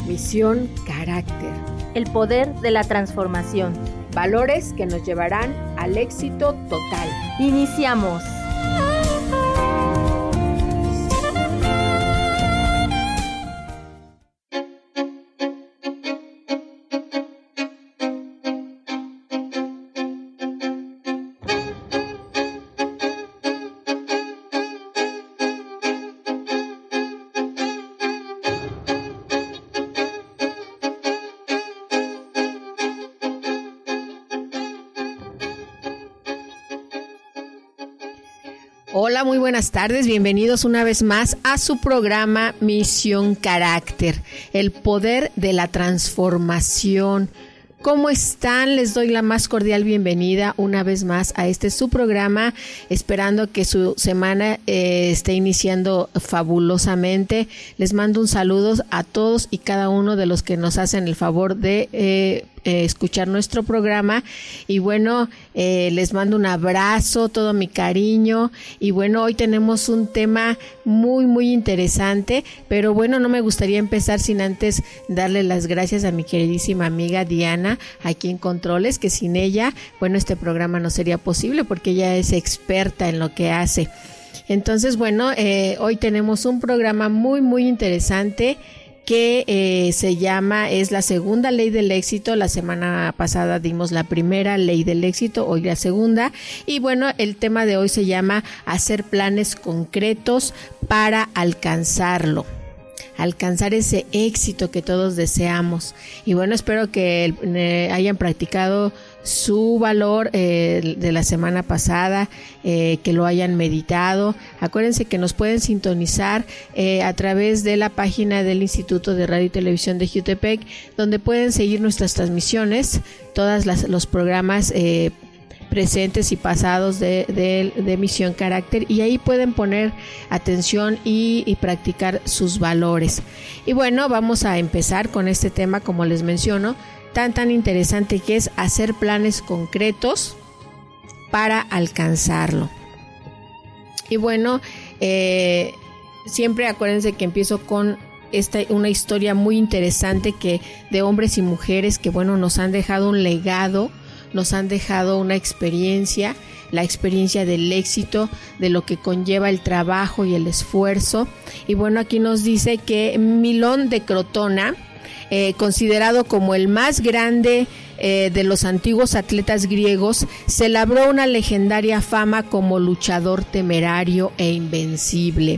Misión Carácter. El poder de la transformación. Valores que nos llevarán al éxito total. Iniciamos. Hola, muy buenas tardes, bienvenidos una vez más a su programa Misión Carácter, el poder de la transformación. ¿Cómo están? Les doy la más cordial bienvenida una vez más a su programa, esperando que su semana esté iniciando fabulosamente. Les mando un saludo a todos y cada uno de los que nos hacen el favor de escuchar nuestro programa, y bueno, les mando un abrazo, todo mi cariño. Y bueno, hoy tenemos un tema muy interesante, pero bueno, no me gustaría empezar sin antes darle las gracias a mi queridísima amiga Diana aquí en Controles, que sin ella, bueno, este programa no sería posible porque ella es experta en lo que hace. Entonces, bueno, hoy tenemos un programa muy interesante que se llama, es la segunda ley del éxito. La semana pasada dimos la primera ley del éxito, hoy la segunda, y bueno, el tema de hoy se llama hacer planes concretos para alcanzar ese éxito que todos deseamos. Y bueno, espero que hayan practicado su valor de la semana pasada, que lo hayan meditado. Acuérdense que nos pueden sintonizar a través de la página del Instituto de Radio y Televisión de Jutepec, donde pueden seguir nuestras transmisiones, todos los programas presentes y pasados de Misión Carácter, y ahí pueden poner atención y practicar sus valores. Y bueno, vamos a empezar con este tema, como les menciono, tan interesante, que es hacer planes concretos para alcanzarlo. Y bueno, siempre acuérdense que empiezo con una historia muy interesante de hombres y mujeres que bueno, nos han dejado un legado, nos han dejado una experiencia, la experiencia del éxito, de lo que conlleva el trabajo y el esfuerzo. Y bueno, aquí nos dice que Milón de Crotona, considerado como el más grande de los antiguos atletas griegos, se labró una legendaria fama como luchador temerario e invencible.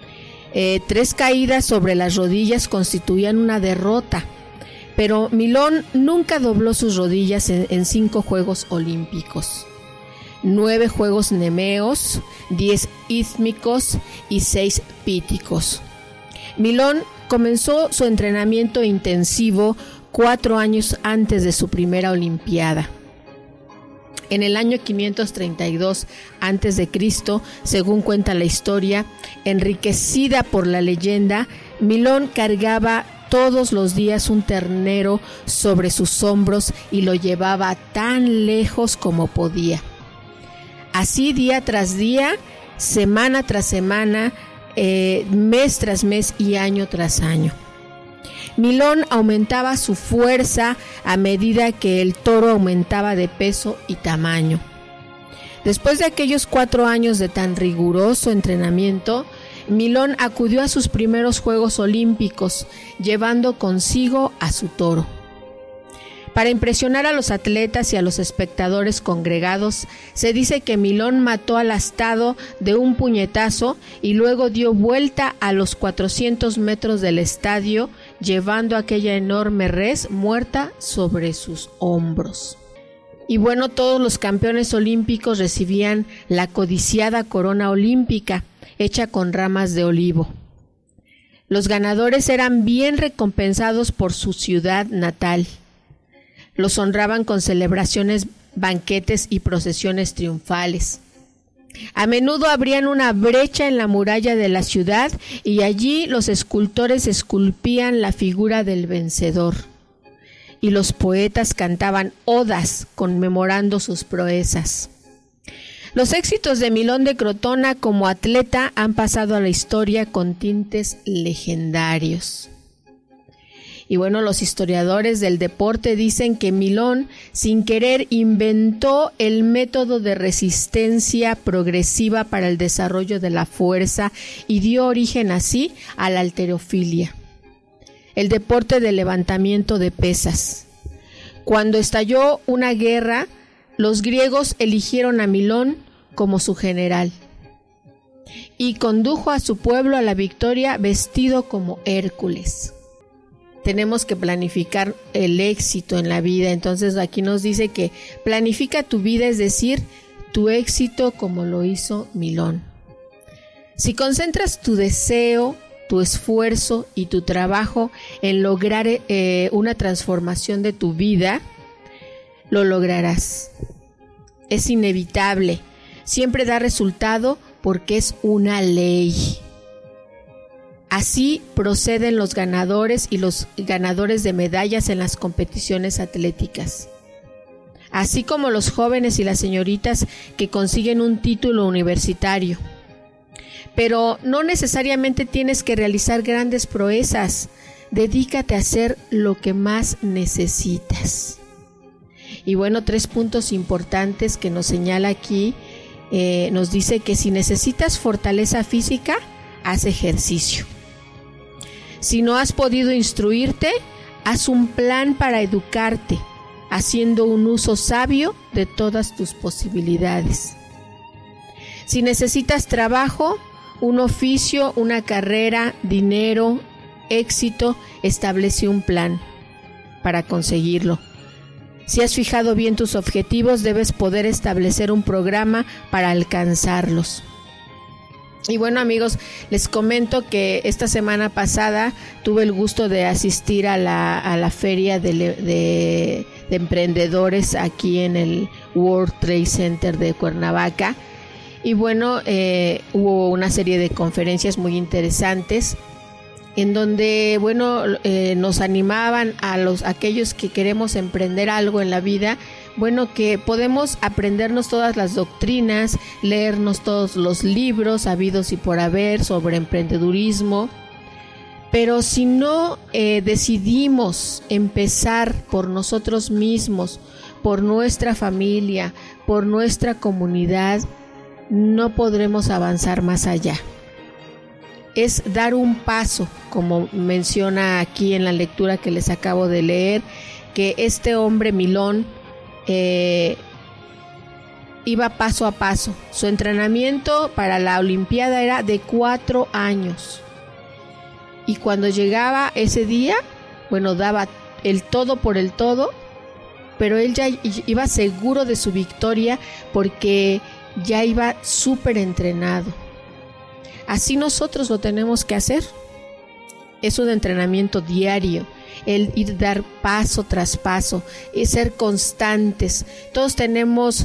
3 caídas sobre las rodillas constituían una derrota, pero Milón nunca dobló sus rodillas en 5 Juegos Olímpicos, 9 Juegos Nemeos, 10 Ístmicos y 6 Píticos. Milón comenzó su entrenamiento intensivo 4 años antes de su primera Olimpiada. En el año 532 a.C., según cuenta la historia, enriquecida por la leyenda, Milón cargaba todos los días un ternero sobre sus hombros y lo llevaba tan lejos como podía. Así, día tras día, semana tras semana, mes tras mes y año tras año. Milón aumentaba su fuerza a medida que el toro aumentaba de peso y tamaño. Después de aquellos 4 años de tan riguroso entrenamiento, Milón acudió a sus primeros Juegos Olímpicos, llevando consigo a su toro. Para impresionar a los atletas y a los espectadores congregados, se dice que Milón mató al astado de un puñetazo y luego dio vuelta a los 400 metros del estadio, llevando aquella enorme res muerta sobre sus hombros. Y bueno, todos los campeones olímpicos recibían la codiciada corona olímpica, hecha con ramas de olivo. Los ganadores eran bien recompensados por su ciudad natal. Los honraban con celebraciones, banquetes y procesiones triunfales. A menudo abrían una brecha en la muralla de la ciudad y allí los escultores esculpían la figura del vencedor. Y los poetas cantaban odas conmemorando sus proezas. Los éxitos de Milón de Crotona como atleta han pasado a la historia con tintes legendarios. Y bueno, los historiadores del deporte dicen que Milón, sin querer, inventó el método de resistencia progresiva para el desarrollo de la fuerza y dio origen así a la halterofilia, el deporte de levantamiento de pesas. Cuando estalló una guerra, los griegos eligieron a Milón como su general y condujo a su pueblo a la victoria vestido como Hércules. Tenemos que planificar el éxito en la vida. Entonces aquí nos dice que planifica tu vida, es decir, tu éxito como lo hizo Milón. Si concentras tu deseo, tu esfuerzo y tu trabajo en lograr una transformación de tu vida, lo lograrás. Es inevitable. Siempre da resultado porque es una ley. Así proceden los ganadores y los ganadores de medallas en las competiciones atléticas, así como los jóvenes y las señoritas que consiguen un título universitario. Pero no necesariamente tienes que realizar grandes proezas. Dedícate a hacer lo que más necesitas. Y bueno, 3 puntos importantes que nos señala aquí. Nos dice que si necesitas fortaleza física, haz ejercicio. Si no has podido instruirte, haz un plan para educarte, haciendo un uso sabio de todas tus posibilidades. Si necesitas trabajo, un oficio, una carrera, dinero, éxito, establece un plan para conseguirlo. Si has fijado bien tus objetivos, debes poder establecer un programa para alcanzarlos. Y bueno, amigos, les comento que esta semana pasada tuve el gusto de asistir a la feria de emprendedores aquí en el World Trade Center de Cuernavaca. Y bueno, hubo una serie de conferencias muy interesantes en donde, bueno, nos animaban a aquellos que queremos emprender algo en la vida, bueno, que podemos aprendernos todas las doctrinas, leernos todos los libros habidos y por haber sobre emprendedurismo, pero si no decidimos empezar por nosotros mismos, por nuestra familia, por nuestra comunidad, no podremos avanzar más allá. Es dar un paso, como menciona aquí en la lectura que les acabo de leer, que este hombre Milón iba paso a paso. Su entrenamiento para la Olimpiada era de 4 años. Y cuando llegaba ese día, bueno, daba el todo por el todo, pero él ya iba seguro de su victoria porque ya iba súper entrenado. Así nosotros lo tenemos que hacer. Es un entrenamiento diario, el ir dar paso tras paso, y ser constantes. Todos tenemos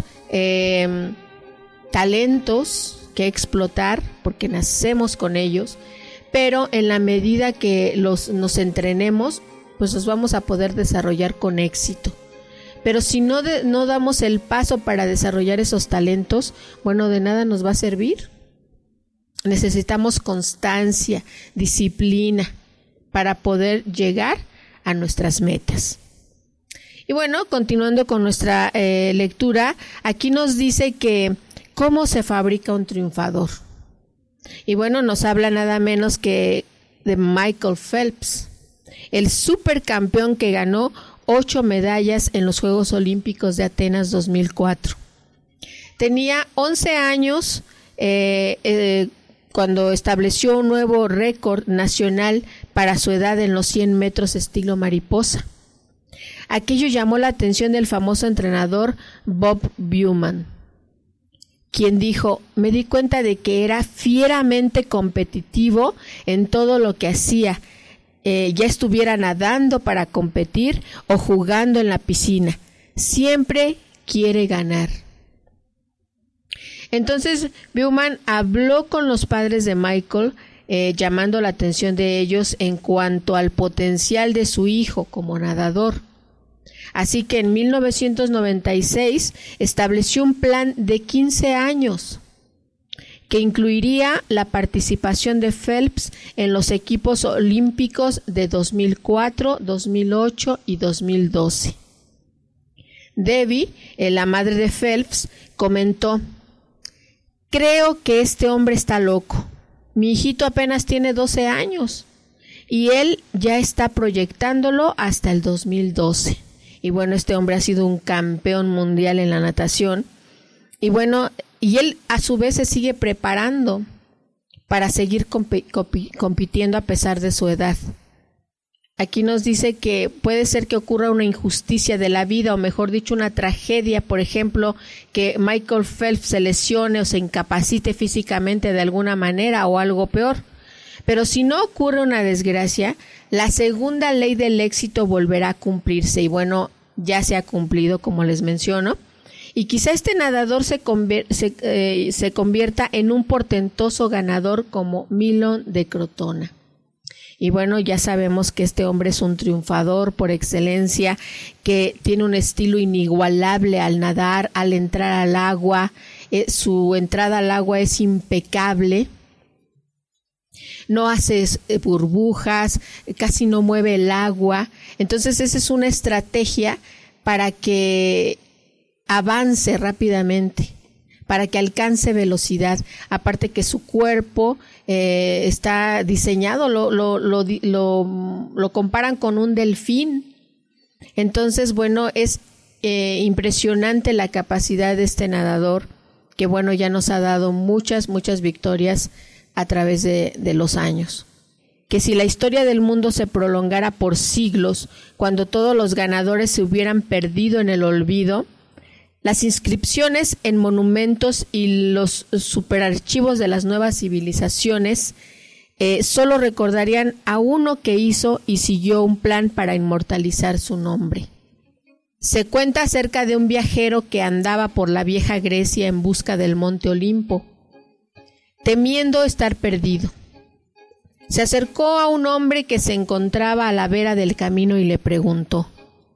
talentos que explotar porque nacemos con ellos, pero en la medida que nos entrenemos, pues los vamos a poder desarrollar con éxito. Pero si no damos el paso para desarrollar esos talentos, bueno, de nada nos va a servir. Necesitamos constancia, disciplina para poder llegar a nuestras metas. Y bueno, continuando con nuestra lectura, aquí nos dice que cómo se fabrica un triunfador. Y bueno, nos habla nada menos que de Michael Phelps, el supercampeón que ganó 8 medallas en los Juegos Olímpicos de Atenas 2004. Tenía 11 años cuando estableció un nuevo récord nacional para su edad en los 100 metros estilo mariposa. Aquello llamó la atención del famoso entrenador Bob Bowman, quien dijo: me di cuenta de que era fieramente competitivo en todo lo que hacía, ya estuviera nadando para competir o jugando en la piscina. Siempre quiere ganar. Entonces Bowman habló con los padres de Michael, llamando la atención de ellos en cuanto al potencial de su hijo como nadador. Así que en 1996 estableció un plan de 15 años que incluiría la participación de Phelps en los equipos olímpicos de 2004, 2008 y 2012. Debbie, la madre de Phelps, comentó: creo que este hombre está loco. Mi hijito apenas tiene 12 años y él ya está proyectándolo hasta el 2012. Y bueno, este hombre ha sido un campeón mundial en la natación. Y bueno, y él a su vez se sigue preparando para seguir compitiendo a pesar de su edad. Aquí nos dice que puede ser que ocurra una injusticia de la vida, o mejor dicho, una tragedia, por ejemplo, que Michael Phelps se lesione o se incapacite físicamente de alguna manera, o algo peor. Pero si no ocurre una desgracia, la segunda ley del éxito volverá a cumplirse, y bueno, ya se ha cumplido, como les menciono. Y quizá este nadador se convierta en un portentoso ganador como Milon de Crotona. Y bueno, ya sabemos que este hombre es un triunfador por excelencia, que tiene un estilo inigualable al nadar, al entrar al agua. Su entrada al agua es impecable. No hace burbujas, casi no mueve el agua. Entonces esa es una estrategia para que avance rápidamente, para que alcance velocidad. Aparte que su cuerpo está diseñado, lo comparan con un delfín. Entonces, bueno, es impresionante la capacidad de este nadador, que bueno, ya nos ha dado muchas victorias a través de los años. Que si la historia del mundo se prolongara por siglos, cuando todos los ganadores se hubieran perdido en el olvido, las inscripciones en monumentos y los superarchivos de las nuevas civilizaciones solo recordarían a uno que hizo y siguió un plan para inmortalizar su nombre. Se cuenta acerca de un viajero que andaba por la vieja Grecia en busca del monte Olimpo, temiendo estar perdido. Se acercó a un hombre que se encontraba a la vera del camino y le preguntó: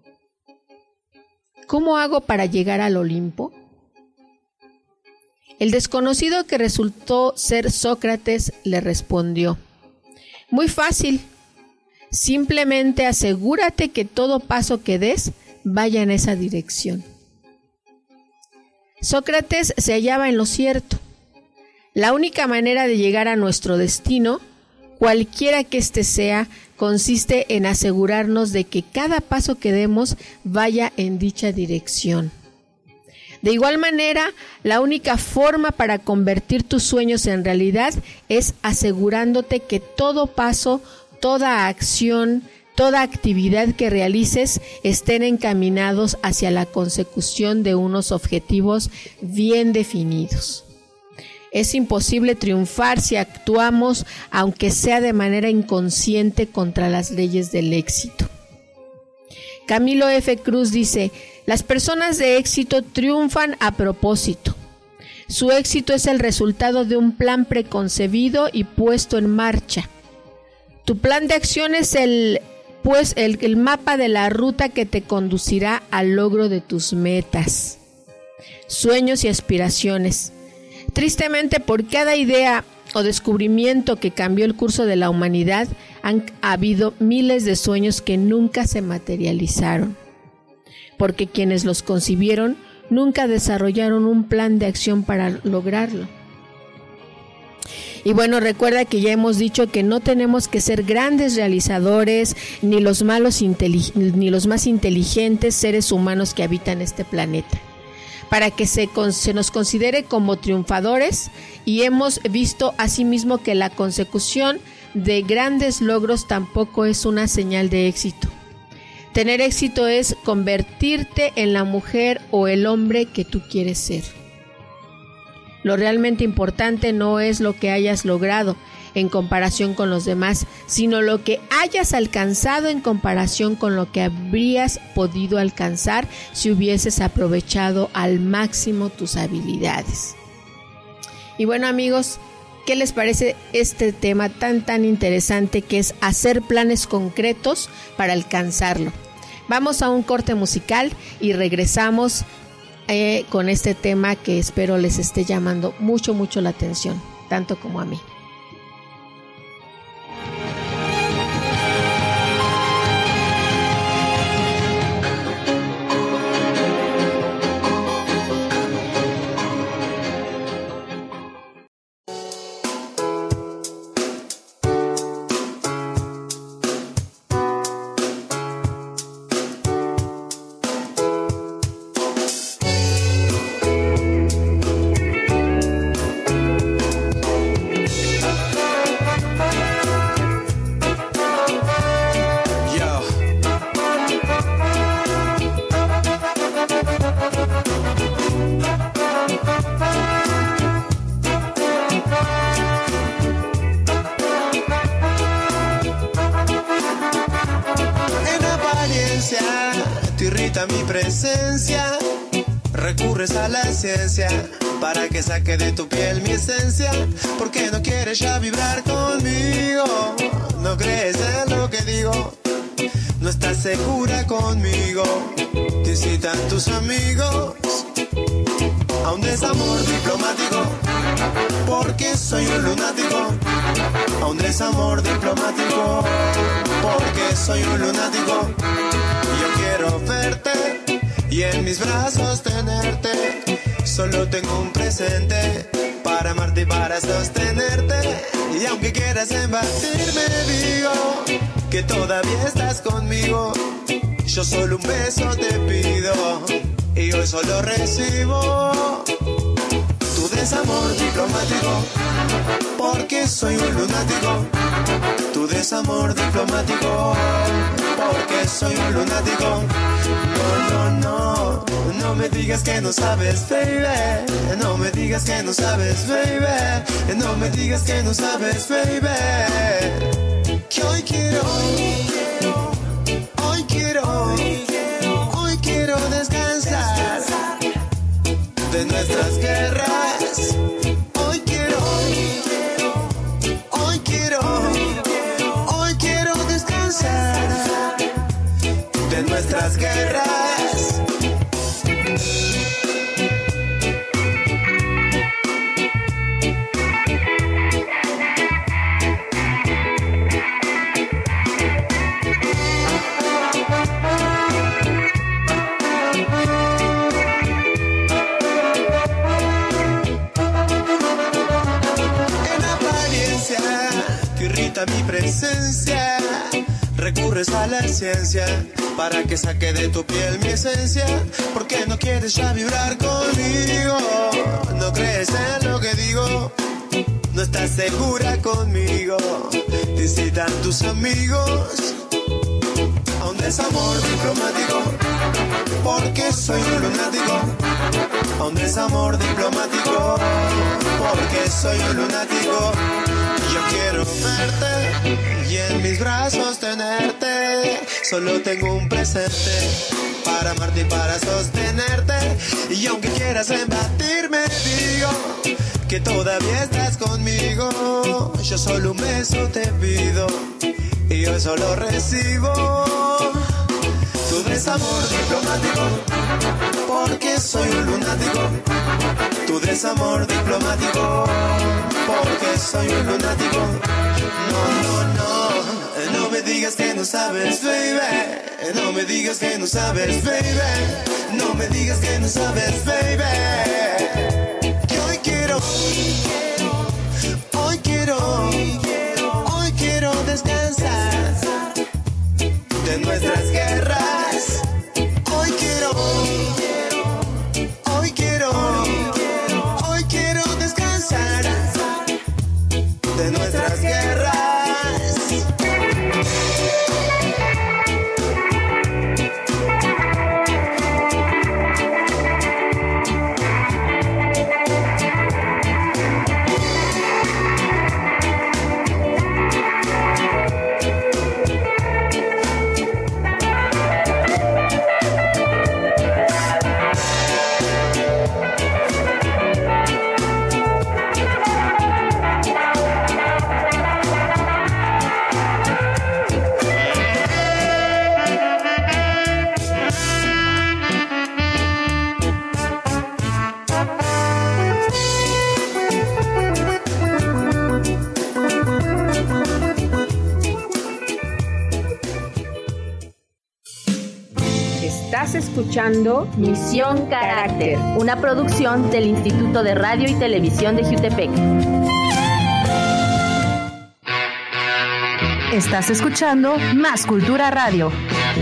¿cómo hago para llegar al Olimpo? El desconocido, que resultó ser Sócrates, le respondió: muy fácil, simplemente asegúrate que todo paso que des vaya en esa dirección. Sócrates se hallaba en lo cierto. La única manera de llegar a nuestro destino, cualquiera que éste sea, consiste en asegurarnos de que cada paso que demos vaya en dicha dirección. De igual manera, la única forma para convertir tus sueños en realidad es asegurándote que todo paso, toda acción, toda actividad que realices estén encaminados hacia la consecución de unos objetivos bien definidos. Es imposible triunfar si actuamos, aunque sea de manera inconsciente, contra las leyes del éxito. Camilo F. Cruz dice: las personas de éxito triunfan a propósito. Su éxito es el resultado de un plan preconcebido y puesto en marcha. Tu plan de acción es el mapa de la ruta que te conducirá al logro de tus metas, sueños y aspiraciones. Tristemente, por cada idea o descubrimiento que cambió el curso de la humanidad, han habido miles de sueños que nunca se materializaron, porque quienes los concibieron nunca desarrollaron un plan de acción para lograrlo. Y bueno, recuerda que ya hemos dicho que no tenemos que ser grandes realizadores, ni los más inteligentes seres humanos que habitan este planeta, para que se nos considere como triunfadores. Y hemos visto asimismo que la consecución de grandes logros tampoco es una señal de éxito. Tener éxito es convertirte en la mujer o el hombre que tú quieres ser. Lo realmente importante no es lo que hayas logrado en comparación con los demás, sino lo que hayas alcanzado en comparación con lo que habrías podido alcanzar si hubieses aprovechado al máximo tus habilidades. Y bueno, amigos, ¿qué les parece este tema tan interesante que es hacer planes concretos para alcanzarlo? Vamos a un corte musical y regresamos con este tema que espero les esté llamando mucho la atención, tanto como a mí. Te irrita mi presencia, recurres a la ciencia para que saque de tu piel mi esencia. ¿Por qué no quieres ya vibrar conmigo? No crees en lo que digo, no estás segura conmigo. Te incitan tus amigos a un desamor diplomático, porque soy un lunático. A un desamor diplomático, porque soy un lunático. Yo quiero verte y en mis brazos tenerte. Solo tengo un presente para amarte y para sostenerte. Y aunque quieras embatirme, digo que todavía estás conmigo. Yo solo un beso te pido y hoy solo recibo tu desamor diplomático, porque soy un lunático. Tu desamor diplomático, porque soy un lunático. No me digas que no sabes, baby. No me digas que no sabes, baby. No me digas que no sabes, baby. Que hoy quiero descansar de nuestras guerras. Hoy quiero descansar de nuestras guerras. Mi presencia, recurres a la ciencia para que saque de tu piel mi esencia. ¿Por qué no quieres ya vibrar conmigo? No crees en lo que digo, no estás segura conmigo. Te incitan tus amigos a un desamor diplomático, porque soy un lunático. A un desamor diplomático, porque soy un lunático. Yo quiero verte y en mis brazos tenerte. Solo tengo un presente para amarte y para sostenerte. Y aunque quieras embatirme, digo que todavía estás conmigo. Yo solo un beso te pido y yo solo recibo tu desamor diplomático, porque soy un lunático. Tu desamor diplomático, porque soy un lunático. No me digas que no sabes, baby. No me digas que no sabes, baby. No me digas que no sabes, baby. Que hoy quiero descansar de nuestras guerras. Hoy quiero descansar de nuestras guerras. Estás escuchando Misión Carácter, una producción del Instituto de Radio y Televisión de Jiutepec. Estás escuchando Más Cultura Radio.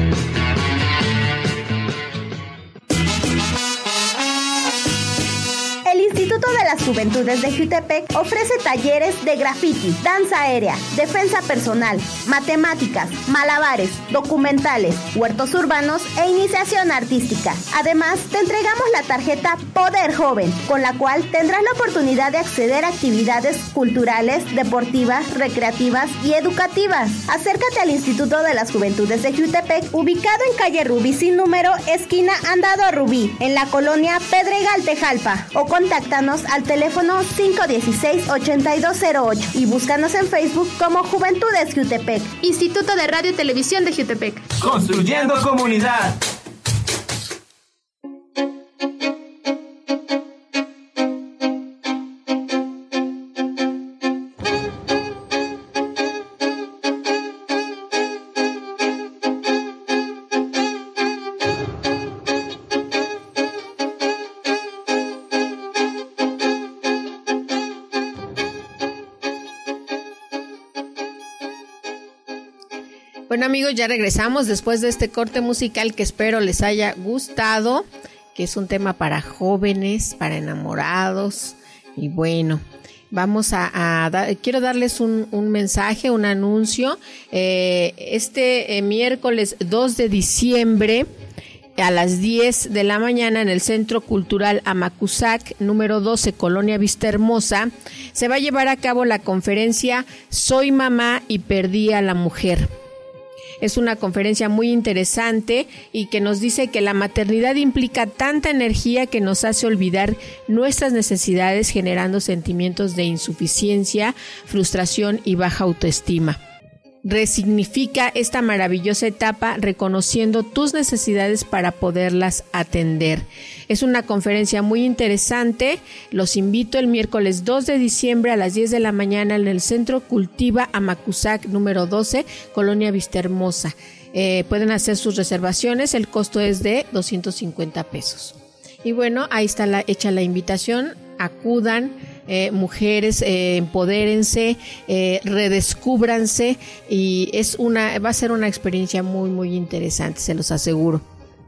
El Instituto de las Juventudes de Jiutepec ofrece talleres de graffiti, danza aérea, defensa personal, matemáticas, malabares, documentales, huertos urbanos e iniciación artística. Además, te entregamos la tarjeta Poder Joven, con la cual tendrás la oportunidad de acceder a actividades culturales, deportivas, recreativas y educativas. Acércate al Instituto de las Juventudes de Jiutepec, ubicado en calle Rubí sin número, esquina Andado Rubí, en la colonia Pedregal, Tejalpa, o contáctanos al teléfono 516-8208 y búscanos en Facebook como Juventudes Jiutepec. Instituto de Radio y Televisión de Jiutepec. Construyendo comunidad. Bueno, amigos, ya regresamos después de este corte musical que espero les haya gustado, que es un tema para jóvenes, para enamorados. Y bueno, vamos quiero darles un mensaje, un anuncio. Este miércoles 2 de diciembre a las 10 de la mañana en el Centro Cultural Amacuzac, número 12, Colonia Vista Hermosa, se va a llevar a cabo la conferencia Soy mamá y perdí a la mujer. Es una conferencia muy interesante y que nos dice que la maternidad implica tanta energía que nos hace olvidar nuestras necesidades, generando sentimientos de insuficiencia, frustración y baja autoestima. Resignifica esta maravillosa etapa reconociendo tus necesidades para poderlas atender. Es una conferencia muy interesante. Los invito el miércoles 2 de diciembre a las 10 de la mañana en el Centro Cultiva Amacuzac número 12, Colonia Vista Hermosa. Pueden hacer sus reservaciones, el costo es de 250 pesos. Y bueno, ahí está hecha la invitación, acudan. Mujeres, empodérense, redescúbranse y va a ser una experiencia muy muy interesante, se los aseguro.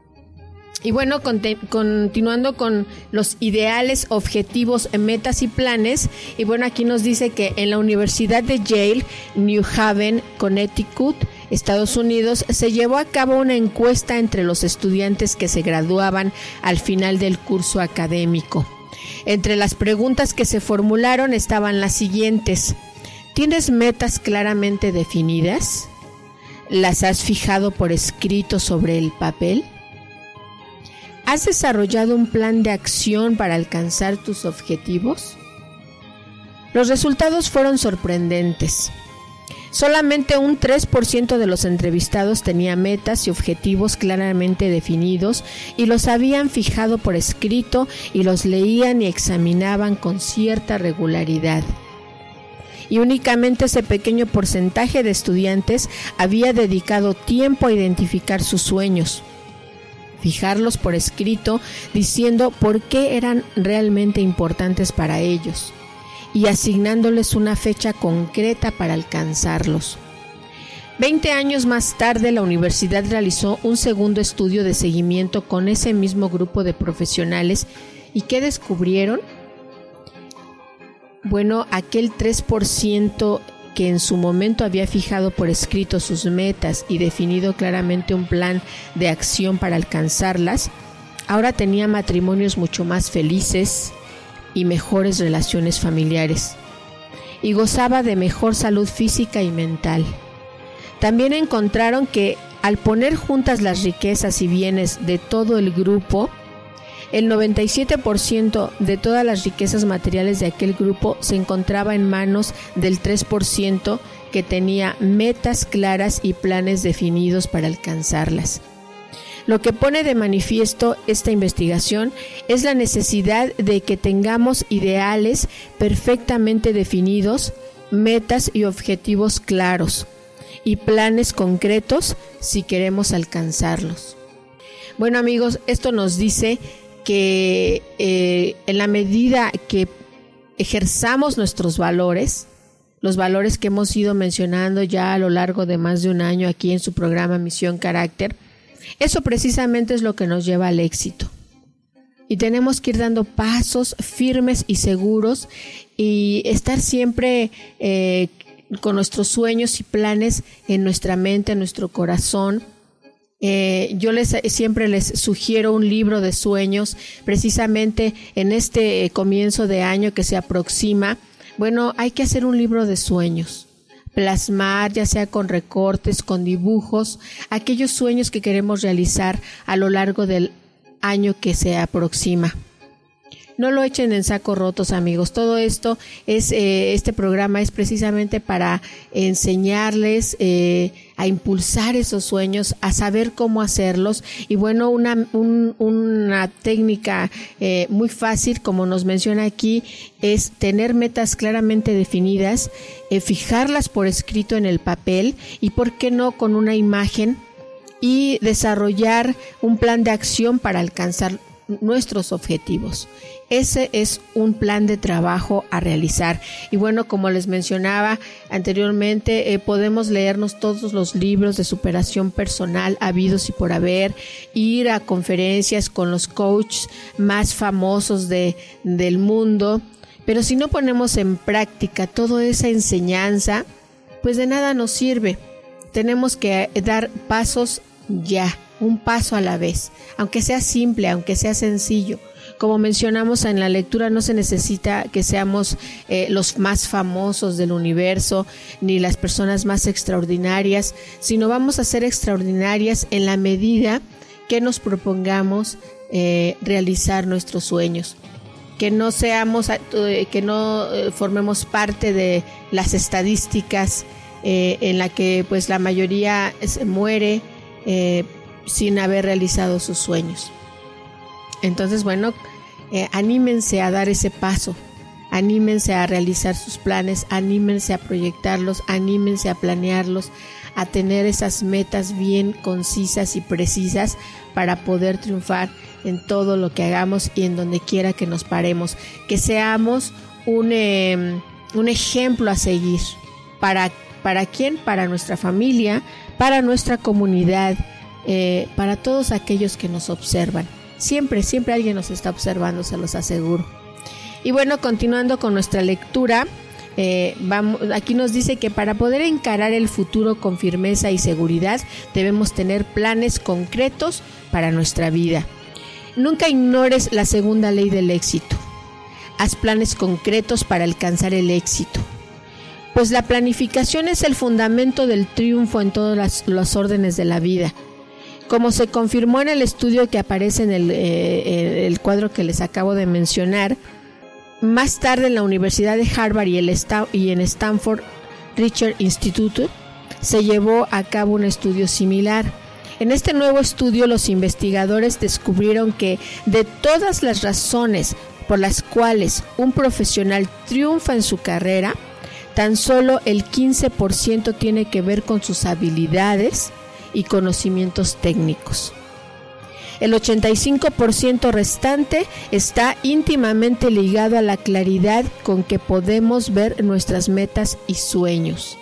Y bueno, continuando con los ideales, objetivos, metas y planes, y bueno, aquí nos dice que en la Universidad de Yale, New Haven, Connecticut, Estados Unidos, se llevó a cabo una encuesta entre los estudiantes que se graduaban al final del curso académico. Entre las preguntas que se formularon estaban las siguientes: ¿tienes metas claramente definidas? ¿Las has fijado por escrito sobre el papel? ¿Has desarrollado un plan de acción para alcanzar tus objetivos? Los resultados fueron sorprendentes. Solamente un 3% de los entrevistados tenía metas y objetivos claramente definidos y los habían fijado por escrito y los leían y examinaban con cierta regularidad. Y únicamente ese pequeño porcentaje de estudiantes había dedicado tiempo a identificar sus sueños, fijarlos por escrito diciendo por qué eran realmente importantes para ellos y asignándoles una fecha concreta para alcanzarlos. 20 años más tarde, la universidad realizó un segundo estudio de seguimiento con ese mismo grupo de profesionales. ¿Y qué descubrieron? Bueno, aquel 3% que en su momento había fijado por escrito sus metas y definido claramente un plan de acción para alcanzarlas, ahora tenía matrimonios mucho más felices y mejores relaciones familiares, y gozaba de mejor salud física y mental. También encontraron que al poner juntas las riquezas y bienes de todo el grupo, el 97% de todas las riquezas materiales de aquel grupo se encontraba en manos del 3% que tenía metas claras y planes definidos para alcanzarlas. Lo que pone de manifiesto esta investigación es la necesidad de que tengamos ideales perfectamente definidos, metas y objetivos claros y planes concretos si queremos alcanzarlos. Bueno, amigos, esto nos dice que en la medida que ejerzamos nuestros valores, los valores que hemos ido mencionando ya a lo largo de más de un año aquí en su programa Misión Carácter, eso precisamente es lo que nos lleva al éxito. Y tenemos que ir dando pasos firmes y seguros y estar siempre con nuestros sueños y planes en nuestra mente, en nuestro corazón. Yo siempre les sugiero un libro de sueños, precisamente en este comienzo de año que se aproxima. Bueno, hay que hacer un libro de sueños, plasmar ya sea con recortes, con dibujos, aquellos sueños que queremos realizar a lo largo del año que se aproxima. No lo echen en sacos rotos, amigos. Todo esto es, este programa es precisamente para enseñarles a impulsar esos sueños, a saber cómo hacerlos. Y bueno, una técnica muy fácil, como nos menciona aquí, es tener metas claramente definidas, fijarlas por escrito en el papel y, ¿por qué no?, con una imagen, y desarrollar un plan de acción para alcanzar nuestros objetivos. Ese es un plan de trabajo a realizar. Y bueno, como les mencionaba anteriormente, podemos leernos todos los libros de superación personal habidos y por haber, ir a conferencias con los coaches más famosos del mundo, pero si no ponemos en práctica toda esa enseñanza, pues de nada nos sirve. Tenemos que dar pasos ya, un paso a la vez, aunque sea simple, aunque sea sencillo. Como mencionamos en la lectura, no se necesita que seamos los más famosos del universo, ni las personas más extraordinarias, sino vamos a ser extraordinarias en la medida que nos propongamos realizar nuestros sueños. Que no formemos parte de las estadísticas en la que pues la mayoría se muere sin haber realizado sus sueños. Entonces, bueno, anímense a dar ese paso, anímense a realizar sus planes, anímense a proyectarlos, anímense a planearlos, a tener esas metas bien concisas y precisas para poder triunfar en todo lo que hagamos y en donde quiera que nos paremos. Que seamos un ejemplo a seguir. ¿Para quién? Para nuestra familia, para nuestra comunidad, para todos aquellos que nos observan. Siempre alguien nos está observando, se los aseguro. Y bueno, continuando con nuestra lectura, aquí nos dice que para poder encarar el futuro con firmeza y seguridad, debemos tener planes concretos para nuestra vida. Nunca ignores la segunda ley del éxito. Haz planes concretos para alcanzar el éxito. Pues la planificación es el fundamento del triunfo en todas las órdenes de la vida. Como se confirmó en el estudio que aparece en el cuadro que les acabo de mencionar, más tarde en la Universidad de Harvard y en Stanford Research Institute se llevó a cabo un estudio similar. En este nuevo estudio, los investigadores descubrieron que de todas las razones por las cuales un profesional triunfa en su carrera, tan solo el 15% tiene que ver con sus habilidades y conocimientos técnicos. El 85% restante está íntimamente ligado a la claridad con que podemos ver nuestras metas y sueños.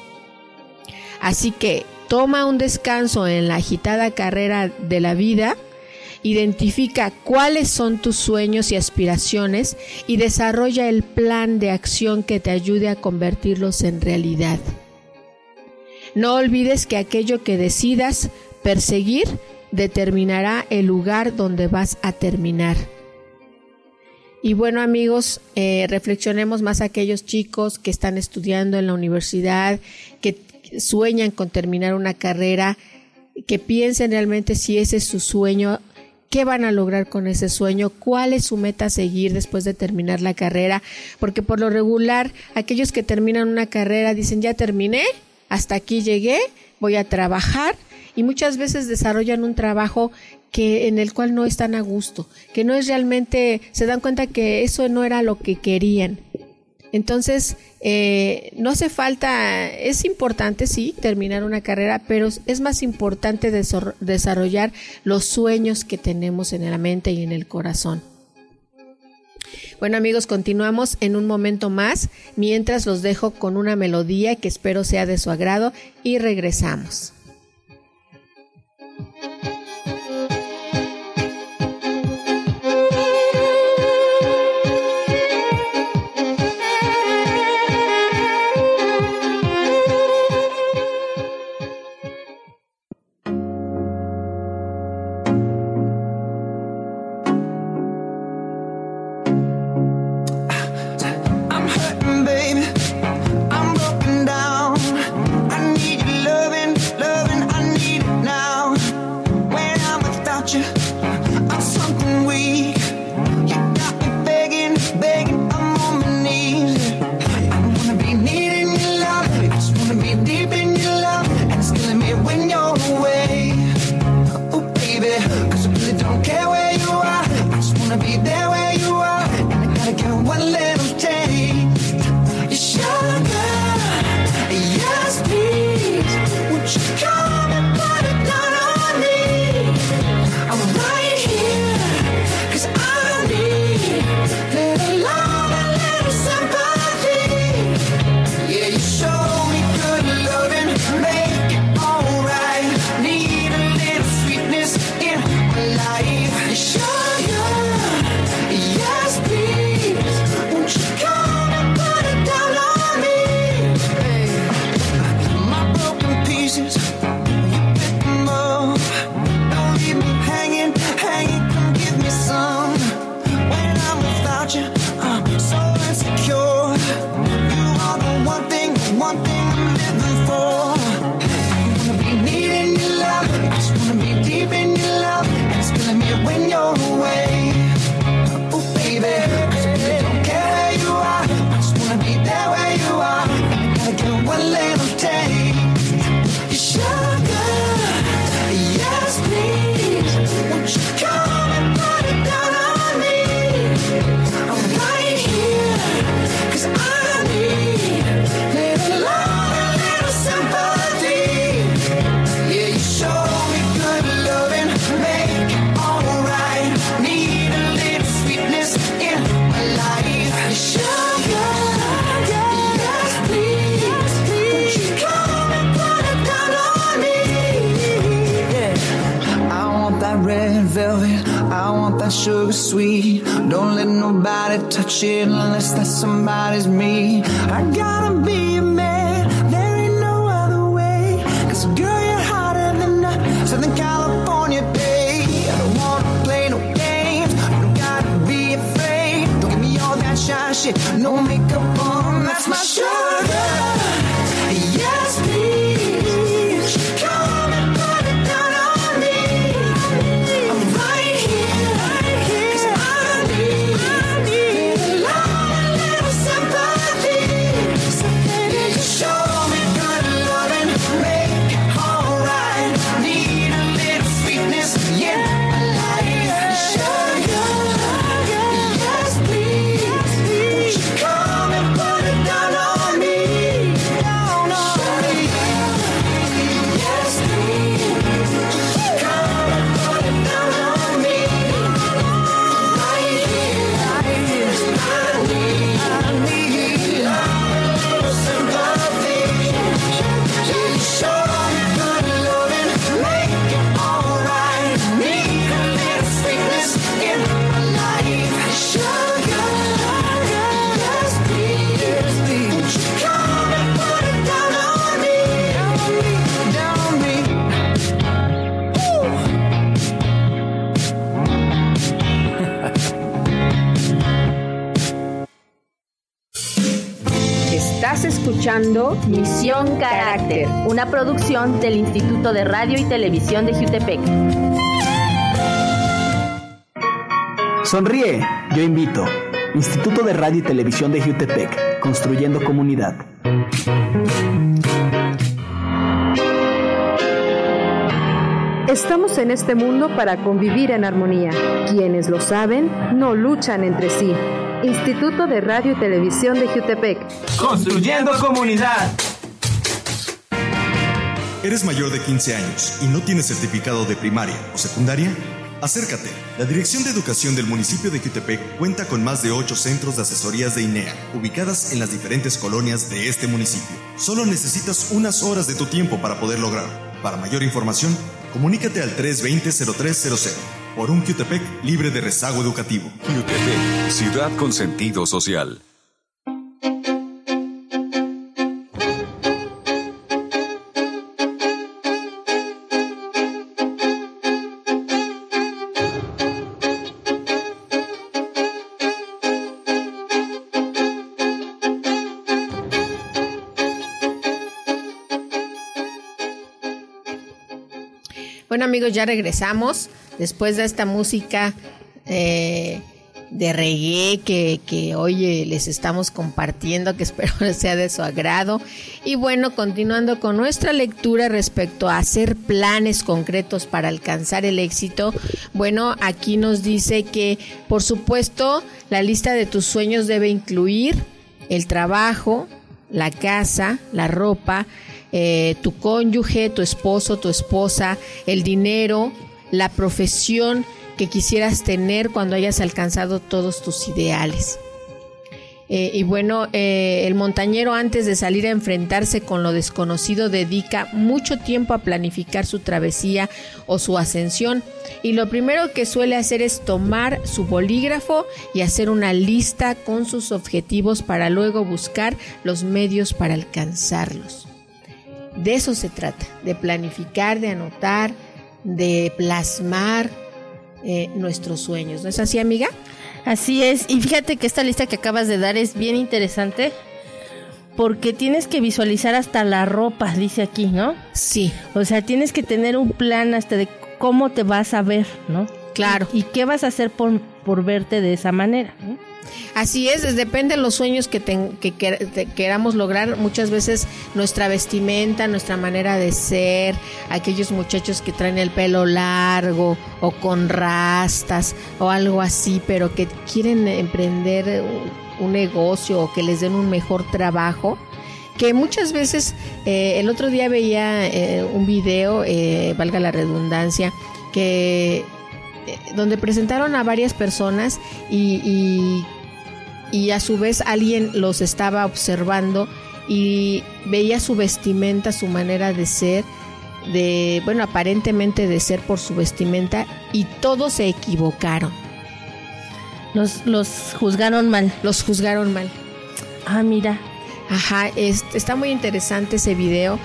Así que toma un descanso en la agitada carrera de la vida, identifica cuáles son tus sueños y aspiraciones y desarrolla el plan de acción que te ayude a convertirlos en realidad. No olvides que aquello que decidas perseguir determinará el lugar donde vas a terminar. Y bueno, amigos, reflexionemos más a aquellos chicos que están estudiando en la universidad, que sueñan con terminar una carrera, que piensen realmente si ese es su sueño, qué van a lograr con ese sueño, cuál es su meta a seguir después de terminar la carrera, porque por lo regular aquellos que terminan una carrera dicen ya terminé, hasta aquí llegué, voy a trabajar, y muchas veces desarrollan un trabajo en el cual no están a gusto, que no es realmente, se dan cuenta que eso no era lo que querían. Entonces, no hace falta, es importante sí terminar una carrera, pero es más importante desarrollar los sueños que tenemos en la mente y en el corazón. Bueno, amigos, continuamos en un momento más, mientras los dejo con una melodía que espero sea de su agrado y regresamos. Sugar sweet, don't let nobody touch it unless that somebody's me. I gotta be a man, there ain't no other way. 'Cause girl, you're hotter than a Southern California day. I don't wanna play no games, you don't gotta be afraid. Don't give me all that shy shit, no makeup on, that's my sugar. Yes, please, come and put it down on me. I'm right here. Estás escuchando Misión Carácter, una producción del Instituto de Radio y Televisión de Jutepec. Sonríe, yo invito. Instituto de Radio y Televisión de Jutepec, construyendo comunidad. Estamos en este mundo para convivir en armonía. Quienes lo saben, no luchan entre sí. Instituto de Radio y Televisión de Jutepec. Construyendo comunidad. ¿Eres mayor de 15 años y no tienes certificado de primaria o secundaria? Acércate. La Dirección de Educación del municipio de Jutepec cuenta con más de 8 centros de asesorías de INEA, ubicadas en las diferentes colonias de este municipio. Solo necesitas unas horas de tu tiempo para poder lograrlo. Para mayor información, comunícate al 320-0300 por un Jutepec libre de rezago educativo. Jutepec, ciudad con sentido social. Bueno, amigos, ya regresamos después de esta música de reggae que hoy les estamos compartiendo, que espero sea de su agrado. Y bueno, continuando con nuestra lectura respecto a hacer planes concretos para alcanzar el éxito. Bueno, aquí nos dice que, por supuesto, la lista de tus sueños debe incluir el trabajo, la casa, la ropa, tu cónyuge, tu esposo, tu esposa, el dinero, la profesión que quisieras tener cuando hayas alcanzado todos tus ideales. Y bueno, el montañero, antes de salir a enfrentarse con lo desconocido, dedica mucho tiempo a planificar su travesía o su ascensión. Y lo primero que suele hacer es tomar su bolígrafo y hacer una lista con sus objetivos para luego buscar los medios para alcanzarlos. De eso se trata, de planificar, de anotar, de plasmar nuestros sueños. ¿No es así, amiga? Así es, y fíjate que esta lista que acabas de dar es bien interesante porque tienes que visualizar hasta la ropa, dice aquí, ¿no? Sí. O sea, tienes que tener un plan hasta de cómo te vas a ver, ¿no? Claro. Y qué vas a hacer por verte de esa manera, ¿no? Así es, depende de los sueños que queramos lograr. Muchas veces nuestra vestimenta, nuestra manera de ser, aquellos muchachos que traen el pelo largo o con rastas o algo así, pero que quieren emprender un negocio o que les den un mejor trabajo, que muchas veces, el otro día veía un video, valga la redundancia, que donde presentaron a varias personas y a su vez alguien los estaba observando y veía su vestimenta, su manera de ser, aparentemente de ser por su vestimenta, y todos se equivocaron. Los juzgaron mal. Los juzgaron mal. Ah, mira. Ajá, está muy interesante ese video.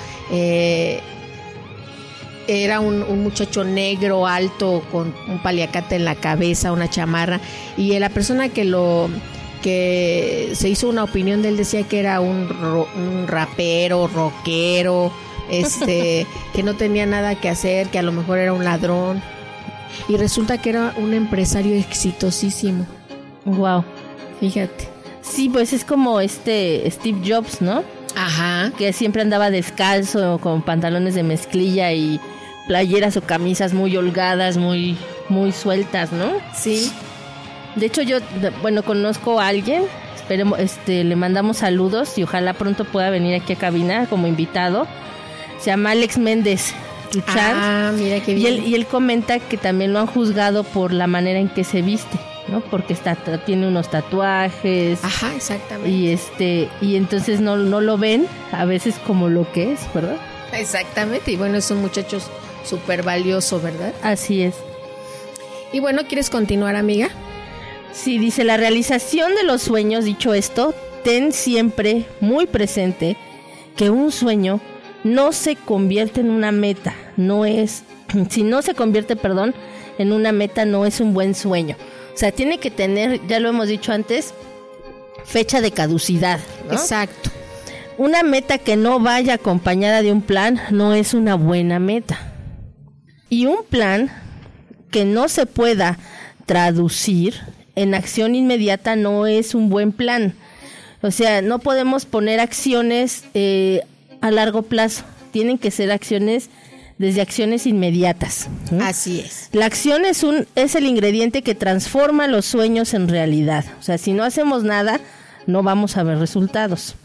Era un muchacho negro, alto, con un paliacate en la cabeza, una chamarra, y la persona que se hizo una opinión de él decía que era un rapero, rockero, que no tenía nada que hacer, que a lo mejor era un ladrón, y resulta que era un empresario exitosísimo. Wow, fíjate. Sí, pues es como Steve Jobs, ¿no? Ajá. Que siempre andaba descalzo, con pantalones de mezclilla y playeras o camisas muy holgadas, muy sueltas, ¿no? Sí. De hecho, yo, conozco a alguien, esperemos, le mandamos saludos y ojalá pronto pueda venir aquí a cabina como invitado. Se llama Alex Méndez Tuchán. Ah, mira qué bien. Y él comenta que también lo han juzgado por la manera en que se viste, ¿no? Porque tiene unos tatuajes. Ajá, exactamente. Y entonces no lo ven a veces como lo que es, ¿verdad? Exactamente. Y bueno, es un muchacho súper valioso, ¿verdad? Así es. Y bueno, ¿quieres continuar, amiga? Sí, dice, la realización de los sueños. Dicho esto, ten siempre muy presente que un sueño no se convierte en una meta. Si no se convierte, en una meta, no es un buen sueño. O sea, tiene que tener, ya lo hemos dicho antes, fecha de caducidad, ¿no? Exacto. Una meta que no vaya acompañada de un plan no es una buena meta. Y un plan que no se pueda traducir en acción inmediata no es un buen plan. O sea, no podemos poner acciones a largo plazo. Tienen que ser acciones desde acciones inmediatas. Así es. La acción es el ingrediente que transforma los sueños en realidad. O sea, si no hacemos nada, no vamos a ver resultados.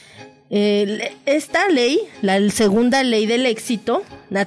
Esta ley, la segunda ley del éxito,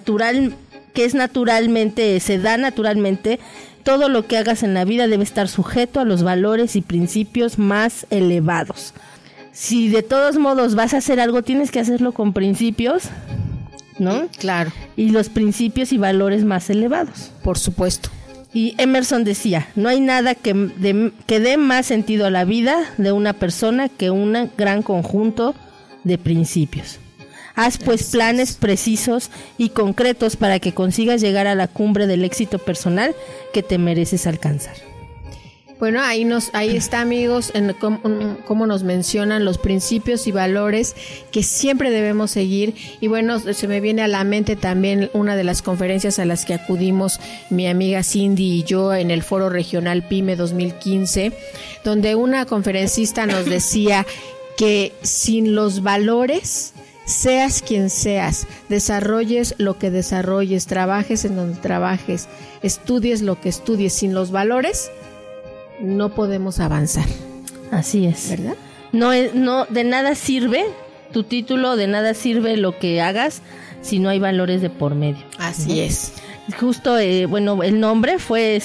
se da naturalmente, todo lo que hagas en la vida debe estar sujeto a los valores y principios más elevados. Si de todos modos vas a hacer algo, tienes que hacerlo con principios, ¿no? Claro. Y los principios y valores más elevados. Por supuesto. Y Emerson decía, no hay nada que dé más sentido a la vida de una persona que un gran conjunto de principios. Haz pues planes precisos y concretos para que consigas llegar a la cumbre del éxito personal que te mereces alcanzar. Bueno, ahí está, amigos, en cómo nos mencionan los principios y valores que siempre debemos seguir. Y bueno, se me viene a la mente también una de las conferencias a las que acudimos mi amiga Cindy y yo en el Foro Regional PYME 2015, donde una conferencista nos decía que sin los valores, seas quien seas, desarrolles lo que desarrolles, trabajes en donde trabajes, estudies lo que estudies, sin los valores no podemos avanzar. Así es. ¿Verdad? No, de nada sirve tu título, de nada sirve lo que hagas si no hay valores de por medio. Así es. Justo, el nombre fue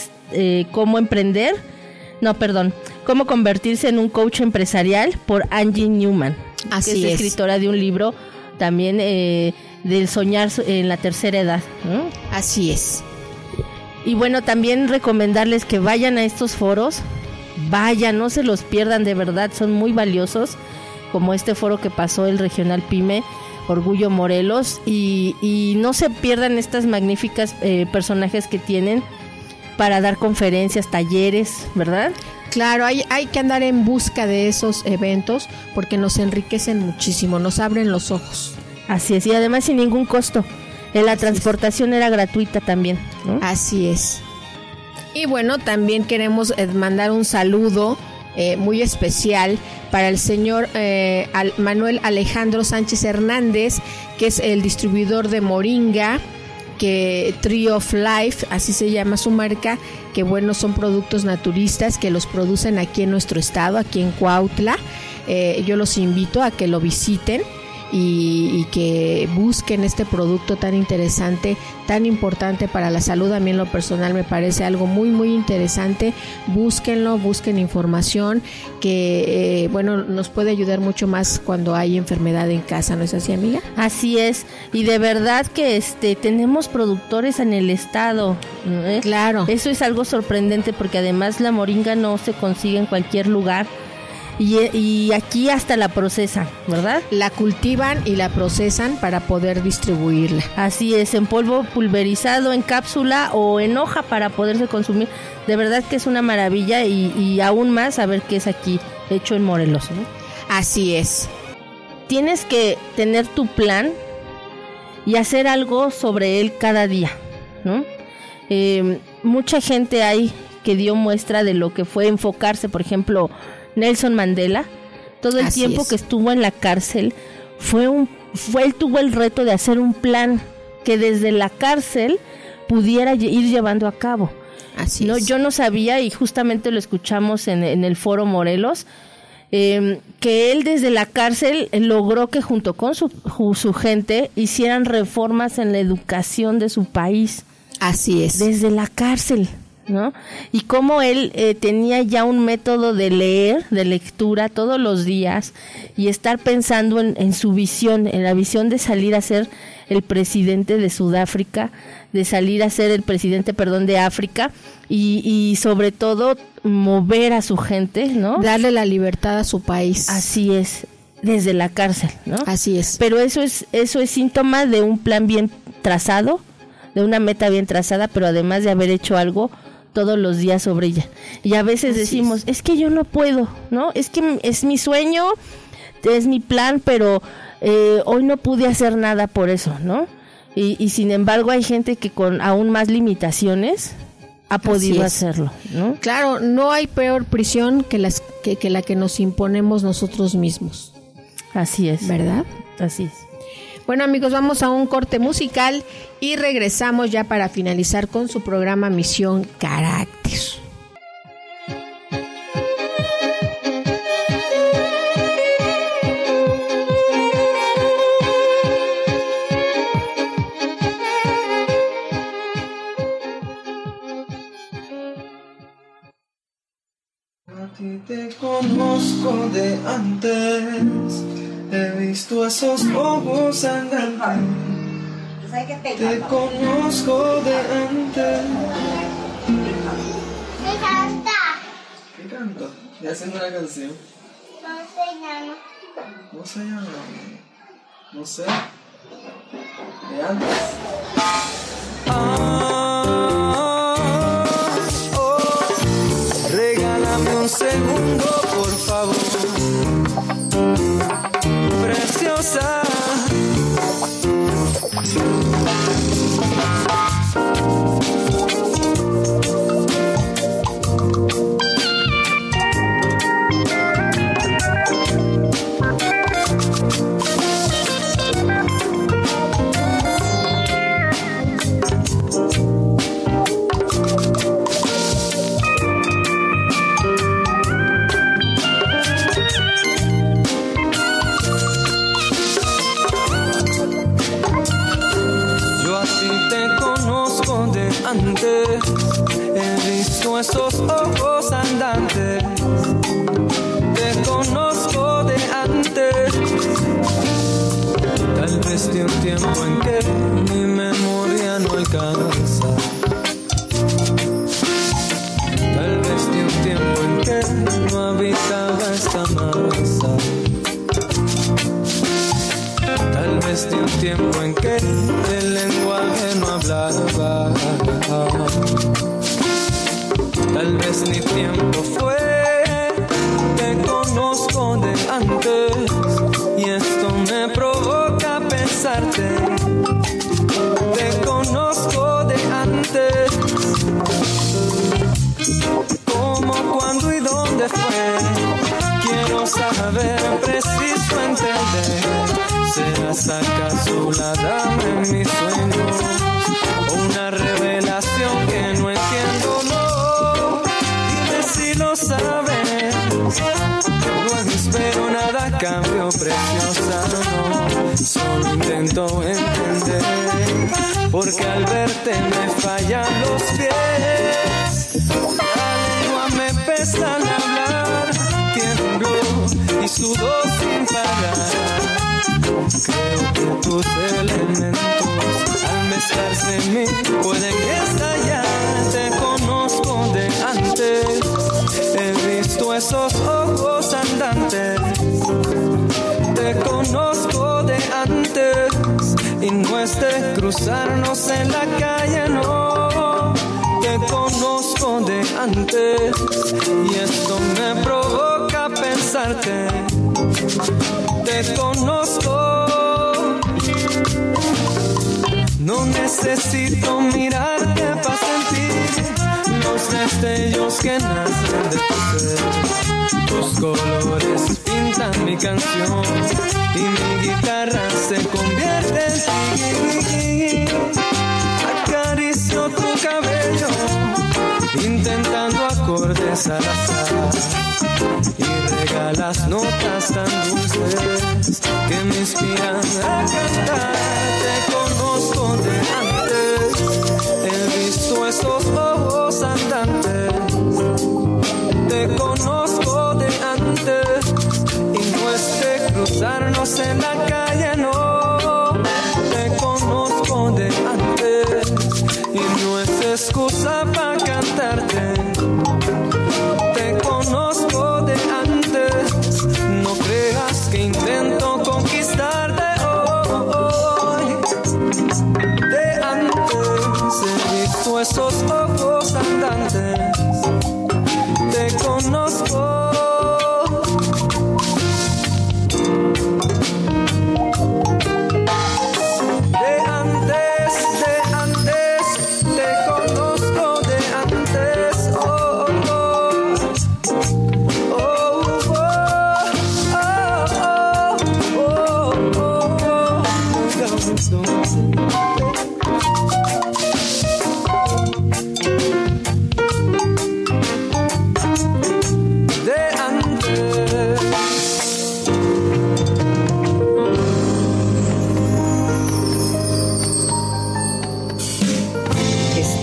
Cómo convertirse en un coach empresarial, por Angie Newman. Así que es escritora de un libro también del soñar en la tercera edad, ¿no? Así es. Y bueno, también recomendarles que vayan a estos foros, no se los pierdan, de verdad, son muy valiosos, como este foro que pasó el Regional PYME, Orgullo Morelos, y no se pierdan estas magníficas personajes que tienen para dar conferencias, talleres, ¿verdad? Claro, hay que andar en busca de esos eventos porque nos enriquecen muchísimo, nos abren los ojos. Así es, y además sin ningún costo. La transportación era gratuita también, ¿no? Así es. Y bueno, también queremos mandar un saludo muy especial para el señor Manuel Alejandro Sánchez Hernández, que es el distribuidor de Moringa, que Tree of Life, así se llama su marca, que bueno, son productos naturistas que los producen aquí en nuestro estado, aquí en Cuautla. Yo los invito a que lo visiten y que busquen este producto tan interesante, tan importante para la salud. A mí en lo personal me parece algo muy muy interesante. Búsquenlo, busquen información que nos puede ayudar mucho más cuando hay enfermedad en casa, ¿no es así, amiga? Así es, y de verdad que tenemos productores en el estado, ¿eh? Claro. Eso es algo sorprendente porque además la moringa no se consigue en cualquier lugar. Y aquí hasta la procesan, ¿verdad? La cultivan y la procesan para poder distribuirla. Así es, en polvo pulverizado, en cápsula o en hoja para poderse consumir. De verdad que es una maravilla y aún más saber que es aquí, hecho en Morelos, ¿no? Así es. Tienes que tener tu plan y hacer algo sobre él cada día, ¿no? Mucha gente hay que dio muestra de lo que fue enfocarse, por ejemplo, Nelson Mandela, todo el tiempo que estuvo en la cárcel, él tuvo el reto de hacer un plan que desde la cárcel pudiera ir llevando a cabo. Así es. Yo no sabía, y justamente lo escuchamos en el Foro Morelos, que él desde la cárcel logró que junto con su gente hicieran reformas en la educación de su país. Así es. Desde la cárcel, ¿no? Y cómo él tenía ya un método de leer, de lectura todos los días y estar pensando en su visión, en la visión de salir a ser el presidente de Sudáfrica, de salir a ser el presidente, de África y sobre todo mover a su gente, ¿no? Darle la libertad a su país. Así es, desde la cárcel, ¿no? Así es. Pero eso es síntoma de un plan bien trazado, de una meta bien trazada, pero además de haber hecho algo todos los días sobre ella. Y a veces decimos, es que yo no puedo, ¿no? Es que es mi sueño, es mi plan, pero hoy no pude hacer nada por eso, ¿no? Y sin embargo hay gente que con aún más limitaciones ha podido hacerlo, ¿no? Claro, no hay peor prisión que la que nos imponemos nosotros mismos. Así es. ¿Verdad? Así es. Bueno, amigos, vamos a un corte musical y regresamos ya para finalizar con su programa Misión Carácter. Te conozco de antes, he visto esos ojos andantes. Te conozco de antes. ¿Qué canta? ¿Qué canto? ¿Ya haciendo una canción? ¿Cómo se llama? No sé. De antes. Regálame un segundo, por favor, preciosa. He visto esos ojos andantes, te conozco de antes. Tal vez de un tiempo en que mi memoria no alcanza. Tal vez de un tiempo en que no habitaba esta masa. Tal vez de un tiempo en que el lenguaje no hablaba. Tal vez ni tiempo fue, te conozco de antes y esto me provoca pensarte. Te conozco de antes, cómo, cuándo y dónde fue. Quiero saber, preciso entender. ¿Serás acaso la dama en mis sueños? ¿O una revelación que no entiendo? No, dime si lo sabes. No espero nada a cambio, preciosa, no. Solo intento entender, porque al verte me fallan los pies. La lengua me pesa al hablar, tiemblo y sudo sin parar. Creo que tus elementos al mezclarse en mí pueden estallar. Te conozco de antes, he visto esos ojos andantes. Te conozco de antes y no es de cruzarnos en la calle, no. Te conozco de antes y esto me provoca pensarte. Te conozco, no necesito mirarte para sentir los destellos que nacen de tu ser. Tus colores pintan mi canción y mi guitarra se convierte en ti. Acaricio tu cabello, intentando acordes al azar. Y regalas notas tan dulces que me inspiran a cantar. Te conozco de antes, he visto esos ojos andantes. Te conozco de antes y no es de cruzarnos en la calle, no. Te conozco de antes y no es excusa para cantarte. Te conozco de antes, no creas que intento conquistarte hoy. De antes he visto esos ojos andantes, te conozco.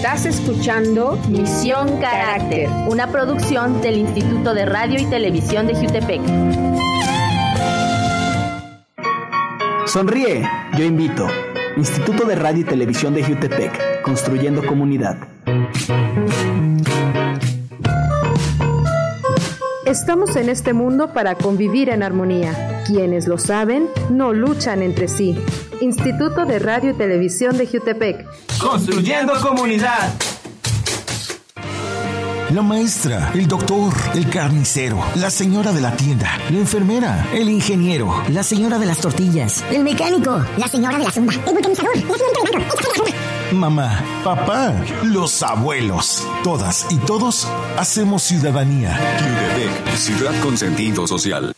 Estás escuchando Misión Carácter, una producción del Instituto de Radio y Televisión de Jiutepec. Sonríe, yo invito. Instituto de Radio y Televisión de Jiutepec, construyendo comunidad. Estamos en este mundo para convivir en armonía. Quienes lo saben, no luchan entre sí. Instituto de Radio y Televisión de Jiutepec. Construyendo comunidad. La maestra, el doctor, el carnicero, la señora de la tienda, la enfermera, el ingeniero, la señora de las tortillas, el mecánico, la señora de la zumba, el vulcanizador, la señora del banco, mamá, papá, los abuelos. Todas y todos hacemos ciudadanía. Jiutepec, ciudad con sentido social.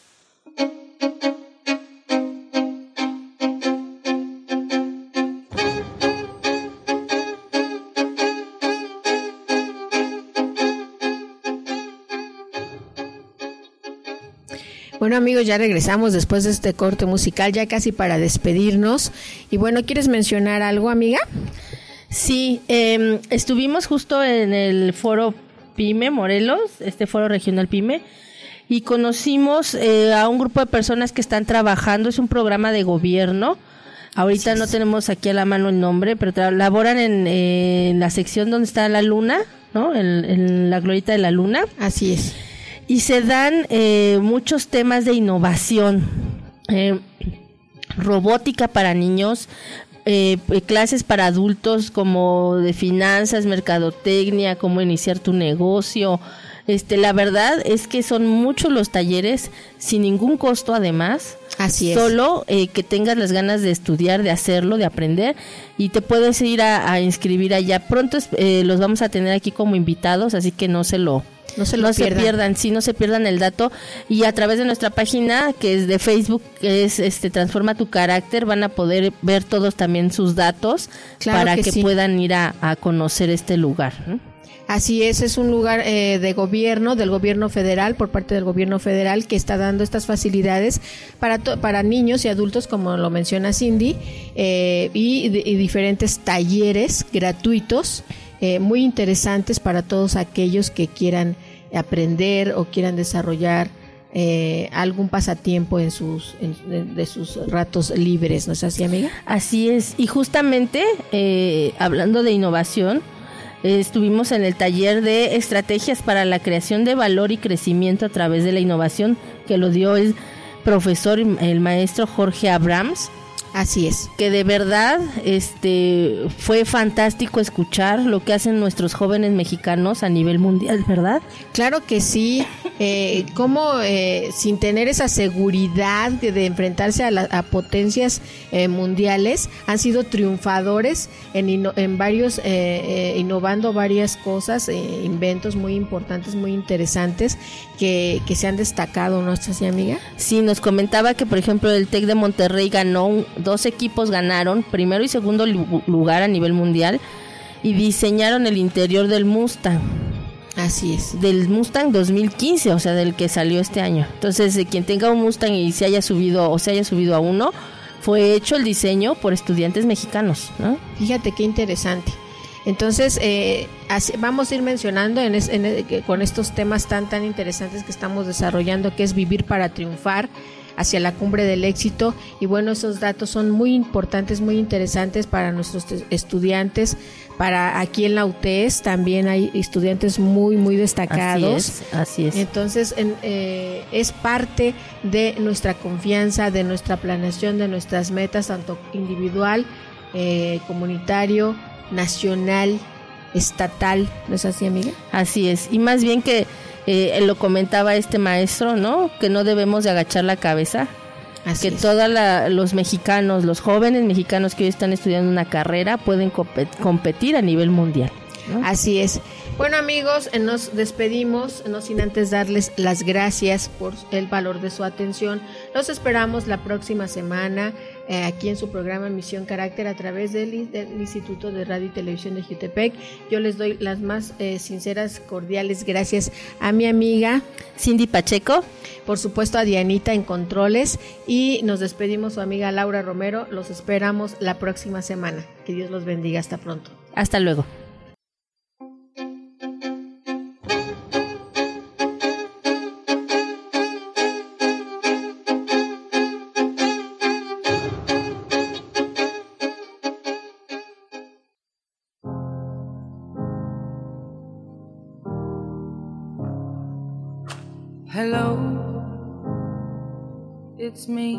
Bueno, amigos, ya regresamos después de este corte musical, ya casi para despedirnos. Y bueno, ¿quieres mencionar algo, amiga? Sí, estuvimos justo en el foro PYME Morelos, este foro regional PYME, y conocimos a un grupo de personas que están trabajando, es un programa de gobierno. Ahorita no tenemos aquí a la mano el nombre, pero laboran en la sección donde está la luna, ¿no? En la glorieta de la luna. Así es. Y se dan muchos temas de innovación, robótica para niños, clases para adultos como de finanzas, mercadotecnia, cómo iniciar tu negocio. La verdad es que son muchos los talleres sin ningún costo, además. Así es. Solo que tengas las ganas de estudiar, de hacerlo, de aprender, y te puedes ir a inscribir allá. Pronto los vamos a tener aquí como invitados, así que no se pierdan el dato. Y a través de nuestra página, que es de Facebook, que es Transforma tu Carácter, van a poder ver todos también sus datos, claro, para que puedan ir a conocer este lugar, ¿no? Así es un lugar de gobierno, del gobierno federal, por parte del gobierno federal, que está dando estas facilidades para niños y adultos, como lo menciona Cindy, y diferentes talleres gratuitos, muy interesantes para todos aquellos que quieran aprender o quieran desarrollar algún pasatiempo de sus ratos libres, ¿no es así, amiga? Así es, y justamente hablando de innovación, estuvimos en el taller de estrategias para la creación de valor y crecimiento a través de la innovación, que lo dio el profesor, el maestro Jorge Abrams. Así es. Que de verdad fue fantástico escuchar lo que hacen nuestros jóvenes mexicanos a nivel mundial, ¿verdad? Claro que sí. Cómo sin tener esa seguridad de enfrentarse a potencias mundiales, han sido triunfadores en varios, innovando varias cosas, inventos muy importantes, muy interesantes, que se han destacado, ¿no es así, amiga? Sí, nos comentaba que, por ejemplo, el TEC de Monterrey ganó, 2 equipos ganaron primero y segundo lugar a nivel mundial, y diseñaron el interior del Mustang. Así es. Del Mustang 2015, o sea, del que salió este año. Entonces, quien tenga un Mustang y se haya subido a uno, fue hecho el diseño por estudiantes mexicanos, ¿no? Fíjate qué interesante. Entonces, vamos a ir mencionando con estos temas tan interesantes que estamos desarrollando, que es vivir para triunfar hacia la cumbre del éxito. Y bueno, esos datos son muy importantes, muy interesantes para nuestros estudiantes. Para aquí en la UTES también hay estudiantes muy destacados. Así es. Entonces es parte de nuestra confianza, de nuestra planeación, de nuestras metas, tanto individual, comunitario, nacional, estatal. ¿No es así, amiga? Así es. Y más bien que lo comentaba este maestro, ¿no? Que no debemos de agachar la cabeza. Así que es. todos los mexicanos, los jóvenes mexicanos que hoy están estudiando una carrera pueden competir a nivel mundial, ¿no? Así es. Bueno, amigos, nos despedimos, no sin antes darles las gracias por el valor de su atención. Los esperamos la próxima semana aquí en su programa Misión Carácter a través del Instituto de Radio y Televisión de Jiutepec. Yo les doy las más sinceras, cordiales gracias a mi amiga Cindy Pacheco, por supuesto a Dianita en controles, y nos despedimos su amiga Laura Romero. Los esperamos la próxima semana. Que Dios los bendiga. Hasta pronto. Hasta luego. Hello, it's me.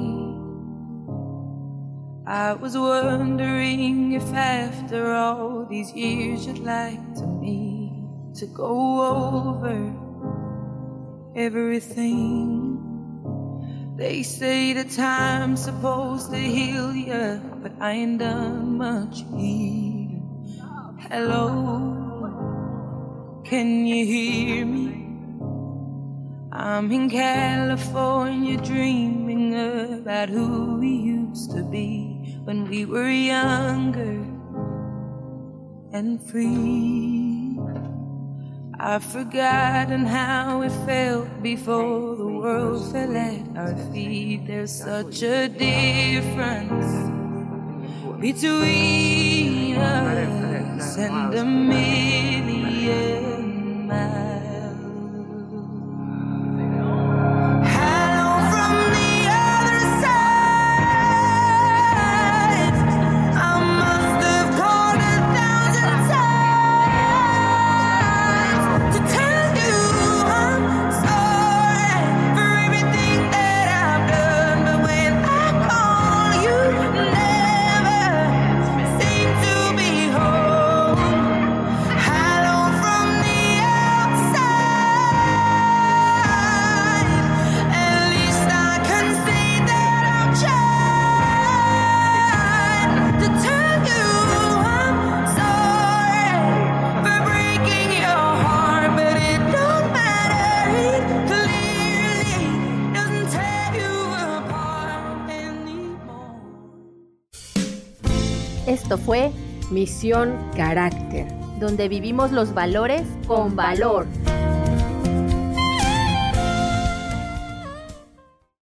I was wondering if after all these years you'd like to me to go over everything. They say that time's supposed to heal ya, but I ain't done much healing. Hello, can you hear me? I'm in California dreaming about who we used to be when we were younger and free. I've forgotten how it felt before the world fell at our feet. There's such a difference between us and a million miles. Esto fue Misión Carácter, donde vivimos los valores con valor.